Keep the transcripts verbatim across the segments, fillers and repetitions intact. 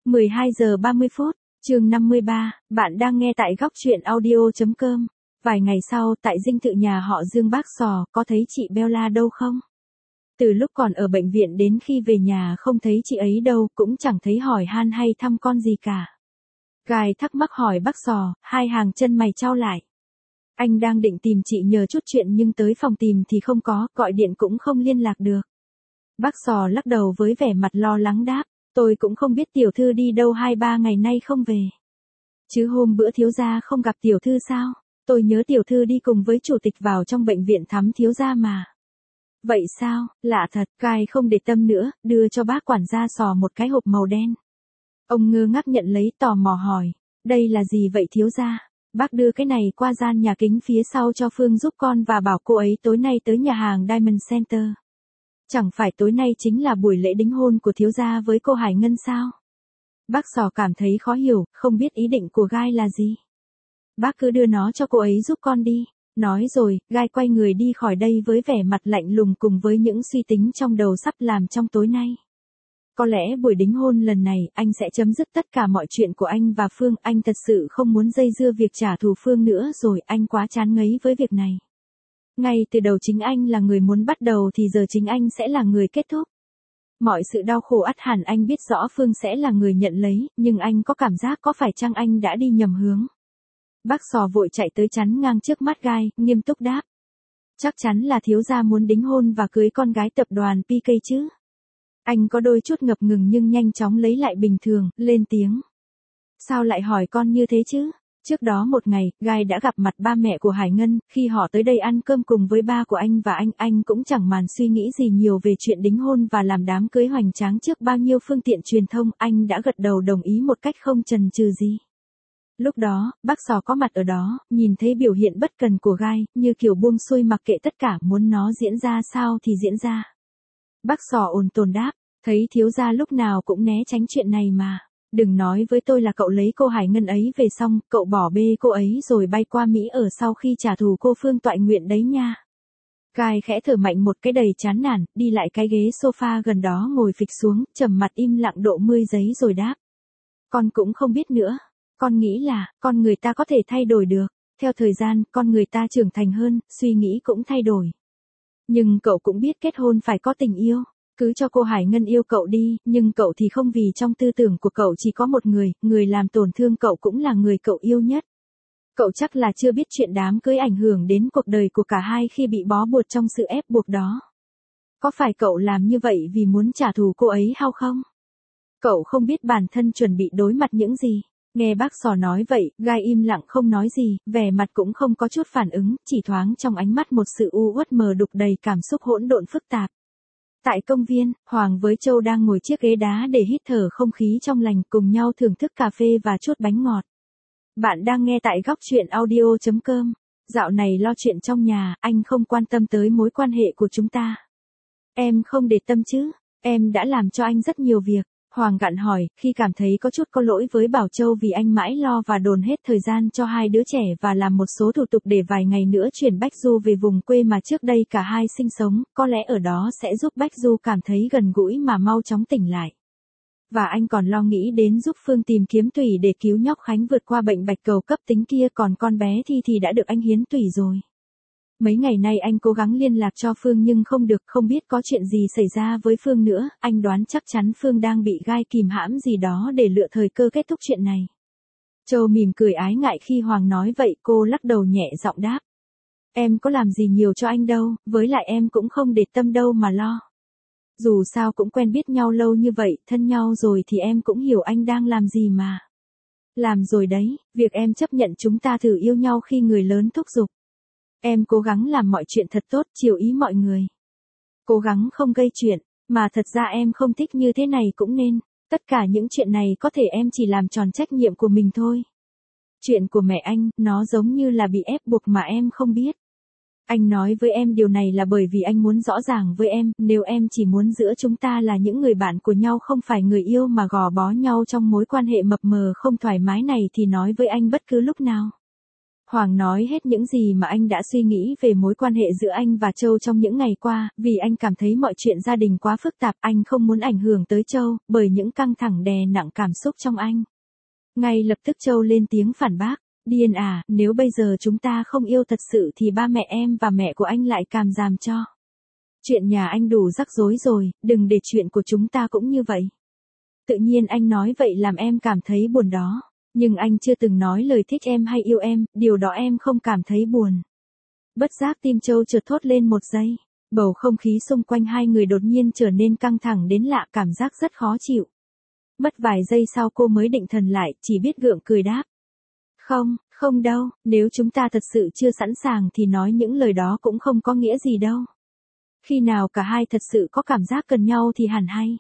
mười hai giờ ba mươi phút, chương năm mươi ba, bạn đang nghe tại góc truyện audio.com. Vài ngày sau, tại dinh thự nhà họ Dương Bác Sò, có thấy chị Bella đâu không? Từ lúc còn ở bệnh viện đến khi về nhà không thấy chị ấy đâu, cũng chẳng thấy hỏi han hay thăm con gì cả. Gai thắc mắc hỏi bác Sò, hai hàng chân mày chau lại. Anh đang định tìm chị nhờ chút chuyện nhưng tới phòng tìm thì không có, gọi điện cũng không liên lạc được. Bác Sò lắc đầu với vẻ mặt lo lắng đáp, tôi cũng không biết tiểu thư đi đâu hai ba ngày nay không về. Chứ hôm bữa thiếu gia không gặp tiểu thư sao? Tôi nhớ tiểu thư đi cùng với chủ tịch vào trong bệnh viện thăm thiếu gia mà. Vậy sao, lạ thật, Gai không để tâm nữa, đưa cho bác quản gia Sò một cái hộp màu đen. Ông ngơ ngác nhận lấy tò mò hỏi, đây là gì vậy thiếu gia? Bác đưa cái này qua gian nhà kính phía sau cho Phương giúp con và bảo cô ấy tối nay tới nhà hàng Diamond Center. Chẳng phải tối nay chính là buổi lễ đính hôn của thiếu gia với cô Hải Ngân sao? Bác Sò cảm thấy khó hiểu, không biết ý định của Gai là gì. Bác cứ đưa nó cho cô ấy giúp con đi. Nói rồi, Gai quay người đi khỏi đây với vẻ mặt lạnh lùng cùng với những suy tính trong đầu sắp làm trong tối nay. Có lẽ buổi đính hôn lần này, anh sẽ chấm dứt tất cả mọi chuyện của anh và Phương. Anh thật sự không muốn dây dưa việc trả thù Phương nữa rồi, anh quá chán ngấy với việc này. Ngay từ đầu chính anh là người muốn bắt đầu thì giờ chính anh sẽ là người kết thúc. Mọi sự đau khổ ắt hẳn anh biết rõ Phương sẽ là người nhận lấy, nhưng anh có cảm giác có phải chăng anh đã đi nhầm hướng. Bác Sò vội chạy tới chắn ngang trước mắt Gai, nghiêm túc đáp. Chắc chắn là thiếu gia muốn đính hôn và cưới con gái tập đoàn pê ca chứ. Anh có đôi chút ngập ngừng nhưng nhanh chóng lấy lại bình thường, lên tiếng. Sao lại hỏi con như thế chứ? Trước đó một ngày, Gai đã gặp mặt ba mẹ của Hải Ngân, khi họ tới đây ăn cơm cùng với ba của anh và anh, anh cũng chẳng màn suy nghĩ gì nhiều về chuyện đính hôn và làm đám cưới hoành tráng trước bao nhiêu phương tiện truyền thông, anh đã gật đầu đồng ý một cách không chần chừ gì. Lúc đó, bác Sò có mặt ở đó, nhìn thấy biểu hiện bất cần của Gai, như kiểu buông xuôi mặc kệ tất cả, muốn nó diễn ra sao thì diễn ra. Bác Sò ồn tồn đáp, thấy thiếu gia lúc nào cũng né tránh chuyện này mà. Đừng nói với tôi là cậu lấy cô Hải Ngân ấy về xong, cậu bỏ bê cô ấy rồi bay qua Mỹ ở sau khi trả thù cô Phương toại nguyện đấy nha. Gai khẽ thở mạnh một cái đầy chán nản, đi lại cái ghế sofa gần đó ngồi phịch xuống, trầm mặt im lặng độ mươi giây rồi đáp. Con cũng không biết nữa. Con nghĩ là, con người ta có thể thay đổi được. Theo thời gian, con người ta trưởng thành hơn, suy nghĩ cũng thay đổi. Nhưng cậu cũng biết kết hôn phải có tình yêu. Cứ cho cô Hải Ngân yêu cậu đi, nhưng cậu thì không, vì trong tư tưởng của cậu chỉ có một người, người làm tổn thương cậu cũng là người cậu yêu nhất. Cậu chắc là chưa biết chuyện đám cưới ảnh hưởng đến cuộc đời của cả hai khi bị bó buộc trong sự ép buộc đó. Có phải cậu làm như vậy vì muốn trả thù cô ấy hay không? Cậu không biết bản thân chuẩn bị đối mặt những gì. Nghe bác Sò nói vậy, Gai im lặng không nói gì, vẻ mặt cũng không có chút phản ứng, chỉ thoáng trong ánh mắt một sự u uất mờ đục đầy cảm xúc hỗn độn phức tạp. Tại công viên, Hoàng với Châu đang ngồi chiếc ghế đá để hít thở không khí trong lành, cùng nhau thưởng thức cà phê và chút bánh ngọt. Bạn đang nghe tại góc truyện audio.com. Dạo này lo chuyện trong nhà, anh không quan tâm tới mối quan hệ của chúng ta. Em không để tâm chứ, em đã làm cho anh rất nhiều việc. Hoàng gặn hỏi, khi cảm thấy có chút có lỗi với Bảo Châu vì anh mãi lo và dồn hết thời gian cho hai đứa trẻ và làm một số thủ tục để vài ngày nữa chuyển Bách Du về vùng quê mà trước đây cả hai sinh sống, có lẽ ở đó sẽ giúp Bách Du cảm thấy gần gũi mà mau chóng tỉnh lại. Và anh còn lo nghĩ đến giúp Phương tìm kiếm tủy để cứu nhóc Khánh vượt qua bệnh bạch cầu cấp tính kia, còn con bé Thi thì đã được anh hiến tủy rồi. Mấy ngày nay anh cố gắng liên lạc cho Phương nhưng không được, không biết có chuyện gì xảy ra với Phương nữa, anh đoán chắc chắn Phương đang bị Gai kìm hãm gì đó để lựa thời cơ kết thúc chuyện này. Châu mỉm cười ái ngại khi Hoàng nói vậy, cô lắc đầu nhẹ giọng đáp. Em có làm gì nhiều cho anh đâu, với lại em cũng không để tâm đâu mà lo. Dù sao cũng quen biết nhau lâu như vậy, thân nhau rồi thì em cũng hiểu anh đang làm gì mà. Làm rồi đấy, việc em chấp nhận chúng ta thử yêu nhau khi người lớn thúc giục. Em cố gắng làm mọi chuyện thật tốt, chiều ý mọi người. Cố gắng không gây chuyện, mà thật ra em không thích như thế này cũng nên. Tất cả những chuyện này có thể em chỉ làm tròn trách nhiệm của mình thôi. Chuyện của mẹ anh, nó giống như là bị ép buộc mà em không biết. Anh nói với em điều này là bởi vì anh muốn rõ ràng với em, nếu em chỉ muốn giữa chúng ta là những người bạn của nhau không phải người yêu mà gò bó nhau trong mối quan hệ mập mờ không thoải mái này thì nói với anh bất cứ lúc nào. Hoàng nói hết những gì mà anh đã suy nghĩ về mối quan hệ giữa anh và Châu trong những ngày qua, vì anh cảm thấy mọi chuyện gia đình quá phức tạp, anh không muốn ảnh hưởng tới Châu, bởi những căng thẳng đè nặng cảm xúc trong anh. Ngay lập tức Châu lên tiếng phản bác, điên à, nếu bây giờ chúng ta không yêu thật sự thì ba mẹ em và mẹ của anh lại càm ràm cho. Chuyện nhà anh đủ rắc rối rồi, đừng để chuyện của chúng ta cũng như vậy. Tự nhiên anh nói vậy làm em cảm thấy buồn đó. Nhưng anh chưa từng nói lời thích em hay yêu em, điều đó em không cảm thấy buồn. Bất giác tim Châu chợt thốt lên một giây. Bầu không khí xung quanh hai người đột nhiên trở nên căng thẳng đến lạ, cảm giác rất khó chịu. Mất vài giây sau cô mới định thần lại, chỉ biết gượng cười đáp. Không, không đâu, nếu chúng ta thật sự chưa sẵn sàng thì nói những lời đó cũng không có nghĩa gì đâu. Khi nào cả hai thật sự có cảm giác cần nhau thì hẳn hay.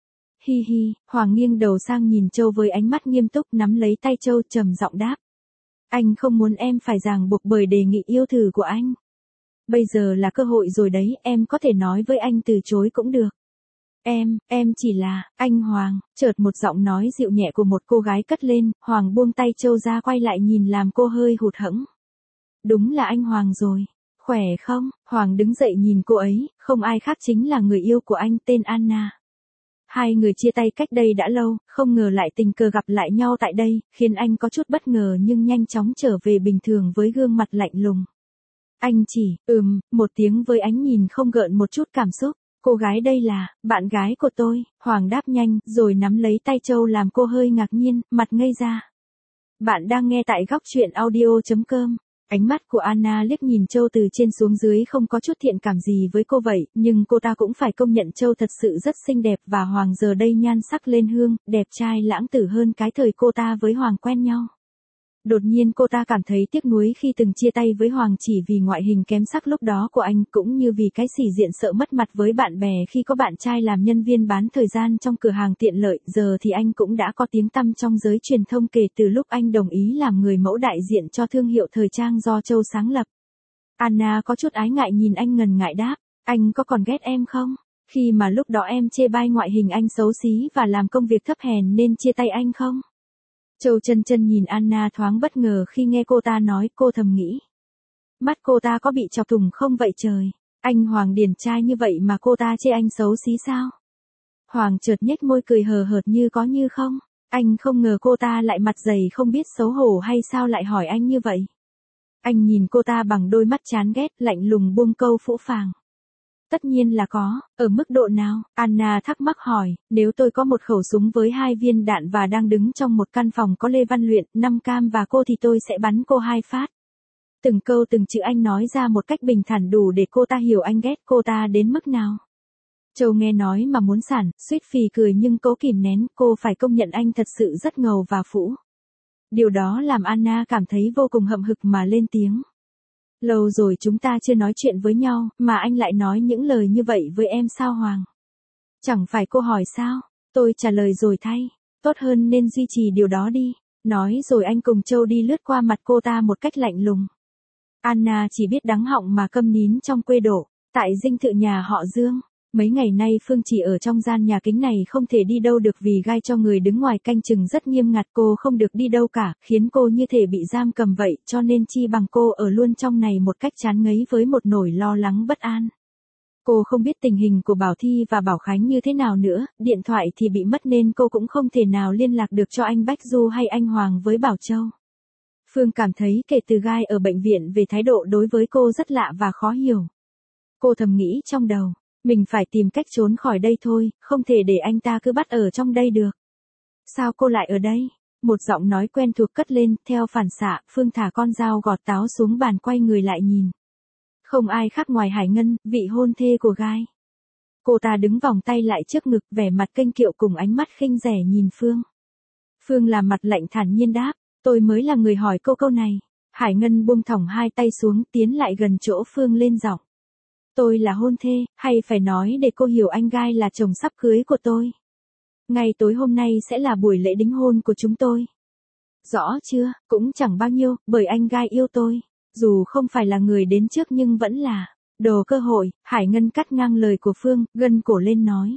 Hi hi, Hoàng nghiêng đầu sang nhìn Châu với ánh mắt nghiêm túc, nắm lấy tay Châu trầm giọng đáp. Anh không muốn em phải ràng buộc bởi đề nghị yêu thử của anh. Bây giờ là cơ hội rồi đấy, em có thể nói với anh từ chối cũng được. Em, em chỉ là, anh Hoàng, chợt một giọng nói dịu nhẹ của một cô gái cất lên, Hoàng buông tay Châu ra quay lại nhìn làm cô hơi hụt hẫng. Đúng là anh Hoàng rồi, khỏe không? Hoàng đứng dậy nhìn cô ấy, không ai khác chính là người yêu của anh tên Anna. Hai người chia tay cách đây đã lâu, không ngờ lại tình cờ gặp lại nhau tại đây, khiến anh có chút bất ngờ nhưng nhanh chóng trở về bình thường với gương mặt lạnh lùng. Anh chỉ, ừm, một tiếng với ánh nhìn không gợn một chút cảm xúc. Cô gái đây là, bạn gái của tôi, Hoàng đáp nhanh, rồi nắm lấy tay Châu làm cô hơi ngạc nhiên, mặt ngây ra. Bạn đang nghe tại góc truyện audio chấm com. Ánh mắt của Anna liếc nhìn Châu từ trên xuống dưới không có chút thiện cảm gì với cô vậy, nhưng cô ta cũng phải công nhận Châu thật sự rất xinh đẹp và Hoàng giờ đây nhan sắc lên hương, đẹp trai lãng tử hơn cái thời cô ta với Hoàng quen nhau. Đột nhiên cô ta cảm thấy tiếc nuối khi từng chia tay với Hoàng chỉ vì ngoại hình kém sắc lúc đó của anh, cũng như vì cái sĩ diện sợ mất mặt với bạn bè khi có bạn trai làm nhân viên bán thời gian trong cửa hàng tiện lợi, giờ thì anh cũng đã có tiếng tăm trong giới truyền thông kể từ lúc anh đồng ý làm người mẫu đại diện cho thương hiệu thời trang do Châu sáng lập. Anna có chút ái ngại nhìn anh ngần ngại đáp, anh có còn ghét em không? Khi mà lúc đó em chê bai ngoại hình anh xấu xí và làm công việc thấp hèn nên chia tay anh không? Châu chân chân nhìn Anna thoáng bất ngờ khi nghe cô ta nói, cô thầm nghĩ. Mắt cô ta có bị chọc thủng không vậy trời? Anh Hoàng điển trai như vậy mà cô ta chê anh xấu xí sao? Hoàng chợt nhếch môi cười hờ hợt như có như không. Anh không ngờ cô ta lại mặt dày không biết xấu hổ hay sao lại hỏi anh như vậy. Anh nhìn cô ta bằng đôi mắt chán ghét, lạnh lùng buông câu phũ phàng. Tất nhiên là có, ở mức độ nào? Anna thắc mắc hỏi, nếu tôi có một khẩu súng với hai viên đạn và đang đứng trong một căn phòng có Lê Văn Luyện, năm cam và cô thì tôi sẽ bắn cô hai phát. Từng câu từng chữ anh nói ra một cách bình thản đủ để cô ta hiểu anh ghét cô ta đến mức nào. Châu nghe nói mà muốn sản, suýt phì cười nhưng cố kìm nén, cô phải công nhận anh thật sự rất ngầu và phũ. Điều đó làm Anna cảm thấy vô cùng hậm hực mà lên tiếng. Lâu rồi chúng ta chưa nói chuyện với nhau, mà anh lại nói những lời như vậy với em sao Hoàng? Chẳng phải cô hỏi sao? Tôi trả lời rồi thay. Tốt hơn nên duy trì điều đó đi. Nói rồi anh cùng Châu đi lướt qua mặt cô ta một cách lạnh lùng. Anna chỉ biết đắng họng mà câm nín trong quê đổ. Tại dinh thự nhà họ Dương. Mấy ngày nay Phương chỉ ở trong gian nhà kính này không thể đi đâu được vì gai cho người đứng ngoài canh chừng rất nghiêm ngặt, cô không được đi đâu cả, khiến cô như thể bị giam cầm vậy, cho nên chi bằng cô ở luôn trong này một cách chán ngấy với một nỗi lo lắng bất an. Cô không biết tình hình của Bảo Thi và Bảo Khánh như thế nào nữa, điện thoại thì bị mất nên cô cũng không thể nào liên lạc được cho anh Bách Du hay anh Hoàng với Bảo Châu. Phương cảm thấy kể từ gai ở bệnh viện về thái độ đối với cô rất lạ và khó hiểu. Cô thầm nghĩ trong đầu. Mình phải tìm cách trốn khỏi đây thôi, không thể để anh ta cứ bắt ở trong đây được. Sao cô lại ở đây? Một giọng nói quen thuộc cất lên, theo phản xạ, Phương thả con dao gọt táo xuống bàn quay người lại nhìn. Không ai khác ngoài Hải Ngân, vị hôn thê của gai. Cô ta đứng vòng tay lại trước ngực, vẻ mặt kênh kiệu cùng ánh mắt khinh rẻ nhìn Phương. Phương làm mặt lạnh thản nhiên đáp, tôi mới là người hỏi cô câu này. Hải Ngân buông thõng hai tay xuống, tiến lại gần chỗ Phương lên giọng. Tôi là hôn thê, hay phải nói để cô hiểu anh gai là chồng sắp cưới của tôi. Ngày tối hôm nay sẽ là buổi lễ đính hôn của chúng tôi. Rõ chưa, cũng chẳng bao nhiêu, bởi anh gai yêu tôi. Dù không phải là người đến trước nhưng vẫn là đồ cơ hội. Hải Ngân cắt ngang lời của Phương, gân cổ lên nói.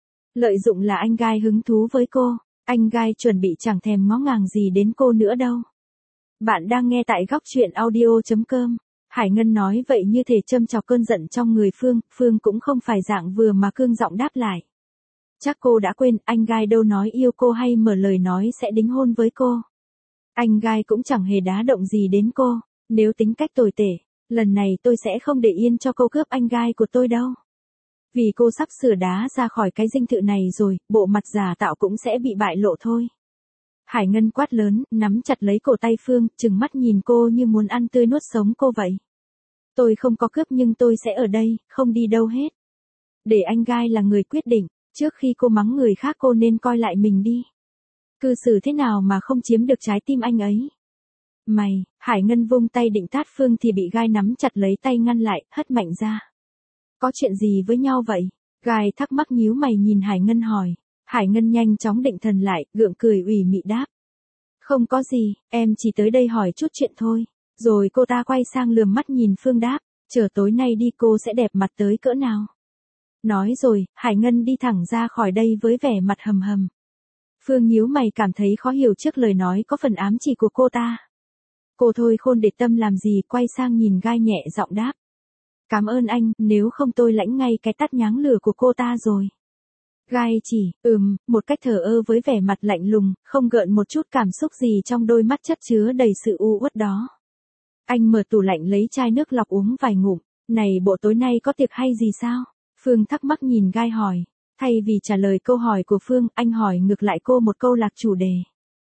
Lợi dụng là anh gai hứng thú với cô, anh gai chuẩn bị chẳng thèm ngó ngàng gì đến cô nữa đâu. Bạn đang nghe tại góc chuyện audio.com. Hải Ngân nói vậy như thể châm chọc cơn giận trong người Phương, Phương cũng không phải dạng vừa mà cương giọng đáp lại. Chắc cô đã quên, anh gai đâu nói yêu cô hay mở lời nói sẽ đính hôn với cô. Anh gai cũng chẳng hề đá động gì đến cô, nếu tính cách tồi tệ, lần này tôi sẽ không để yên cho cô cướp anh gai của tôi đâu. Vì cô sắp sửa đá ra khỏi cái dinh thự này rồi, bộ mặt giả tạo cũng sẽ bị bại lộ thôi. Hải Ngân quát lớn, nắm chặt lấy cổ tay Phương, trừng mắt nhìn cô như muốn ăn tươi nuốt sống cô vậy. Tôi không có cướp nhưng tôi sẽ ở đây, không đi đâu hết. Để anh gai là người quyết định, trước khi cô mắng người khác cô nên coi lại mình đi. Cư xử thế nào mà không chiếm được trái tim anh ấy. Mày, Hải Ngân vung tay định tát Phương thì bị gai nắm chặt lấy tay ngăn lại, hất mạnh ra. Có chuyện gì với nhau vậy? Gai thắc mắc nhíu mày nhìn Hải Ngân hỏi. Hải Ngân nhanh chóng định thần lại, gượng cười ủy mị đáp. Không có gì, em chỉ tới đây hỏi chút chuyện thôi. Rồi cô ta quay sang lườm mắt nhìn Phương đáp, chờ tối nay đi cô sẽ đẹp mặt tới cỡ nào. Nói rồi, Hải Ngân đi thẳng ra khỏi đây với vẻ mặt hầm hầm. Phương nhíu mày cảm thấy khó hiểu trước lời nói có phần ám chỉ của cô ta. Cô thôi khôn để tâm làm gì, quay sang nhìn gai nhẹ giọng đáp. Cảm ơn anh, nếu không tôi lãnh ngay cái tát nháng lửa của cô ta rồi. Gai chỉ, ừm, một cách thờ ơ với vẻ mặt lạnh lùng, không gợn một chút cảm xúc gì trong đôi mắt chất chứa đầy sự u uất đó. Anh mở tủ lạnh lấy chai nước lọc uống vài ngụm, này bộ tối nay có tiệc hay gì sao? Phương thắc mắc nhìn gai hỏi, thay vì trả lời câu hỏi của Phương, anh hỏi ngược lại cô một câu lạc chủ đề.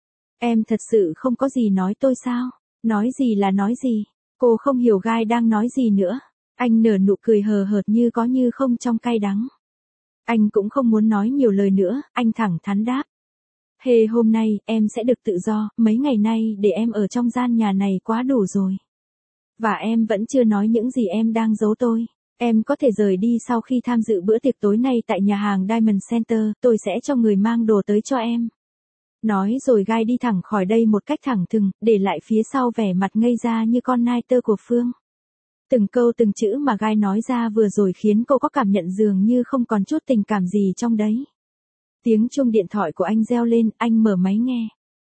Em thật sự không có gì nói tôi sao? Nói gì là nói gì? Cô không hiểu gai đang nói gì nữa. Anh nở nụ cười hờ hợt như có như không trong cay đắng. Anh cũng không muốn nói nhiều lời nữa, anh thẳng thắn đáp. Hê hôm nay, em sẽ được tự do, mấy ngày nay để em ở trong gian nhà này quá đủ rồi. Và em vẫn chưa nói những gì em đang giấu tôi. Em có thể rời đi sau khi tham dự bữa tiệc tối nay tại nhà hàng Diamond Center, tôi sẽ cho người mang đồ tới cho em. Nói rồi gai đi thẳng khỏi đây một cách thẳng thừng, để lại phía sau vẻ mặt ngây ra như con nai tơ của Phương. Từng câu từng chữ mà gai nói ra vừa rồi khiến cô có cảm nhận dường như không còn chút tình cảm gì trong đấy. Tiếng chuông điện thoại của anh reo lên, anh mở máy nghe.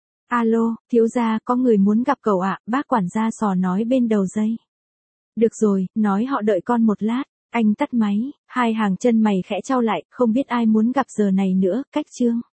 Alo, thiếu gia, có người muốn gặp cậu ạ, bác quản gia Sò nói bên đầu dây. Được rồi, nói họ đợi con một lát, anh tắt máy, hai hàng chân mày khẽ chau lại, không biết ai muốn gặp giờ này nữa, cách chương.